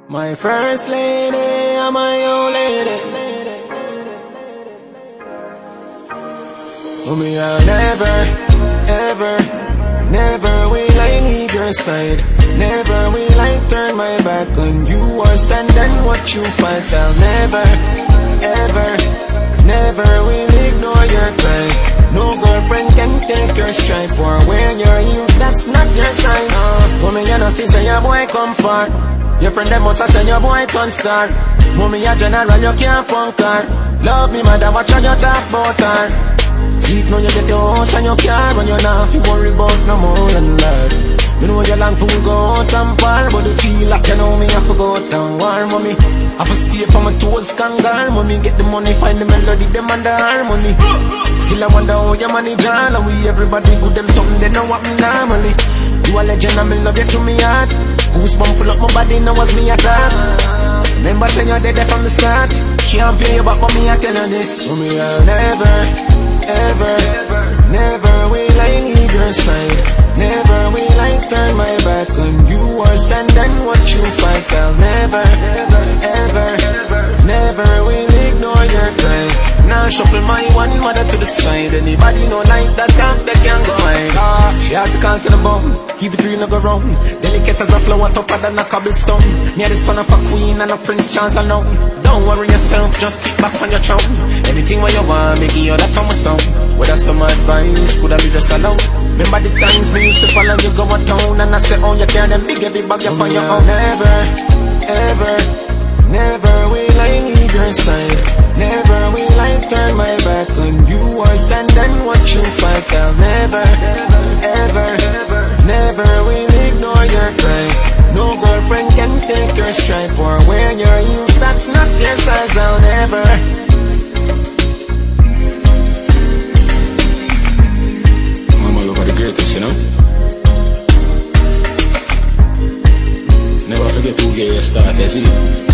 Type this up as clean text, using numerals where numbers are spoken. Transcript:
My first lady, and my old lady. Me, I'll never, ever, never will I leave your side. Never will I turn my back on you or stand and watch you fight. I'll never, ever, never will ignore your cry. No girlfriend can take your stripe or wear your heels, that's not your sign. Mommy, you know, see, say your boy come far. Your friend them must have said your boy turn star. Mommy, a general, you can't punk her. Love me, mother, watch how you talk about her. See, now you get your house and your car, when you're not fi worry about no more than that. Me know you long for go out and par, but you feel like you know me, I forgot and war, mommy. I for stay for my toes, kangar, mommy. Get the money, find the melody, them and the harmony. Still I wonder how your money drawn, and we everybody good them something, they know what me normally. You a legend and me love you to me heart. Goosebumps full up my body, now was me attack. Remember saying you're dead from the start. Can't pay you back, but me I tell you this. So me I'll never, ever, never will I leave your side. Never will I turn my back on you or stand and watch you fight. I'll never, ever, never will ignore your cry. Now shuffle my one mother to the side. Anybody know like that can't, they can't go hide. She had to count to the bone, keep it real, no go wrong. Delicate as a flower, tougher than a cobblestone. Me the son of a queen and a prince, Charles alone. Don't worry yourself, just keep back on your throne. Anything what you want, make you that from a song. Whether some advice, could I be just alone? Remember the times we used to follow you go a town, and I say, oh, you carry them big every bag up on your own. Never, ever, never will I leave your side. Never will I turn my back on you or stand and watch you fight. I'll never, ever, never will ignore your cry. No girlfriend can take your stripe or wear your heels, that's not your size. I'll never. Greatest, you know. Never forget who gave you start as it.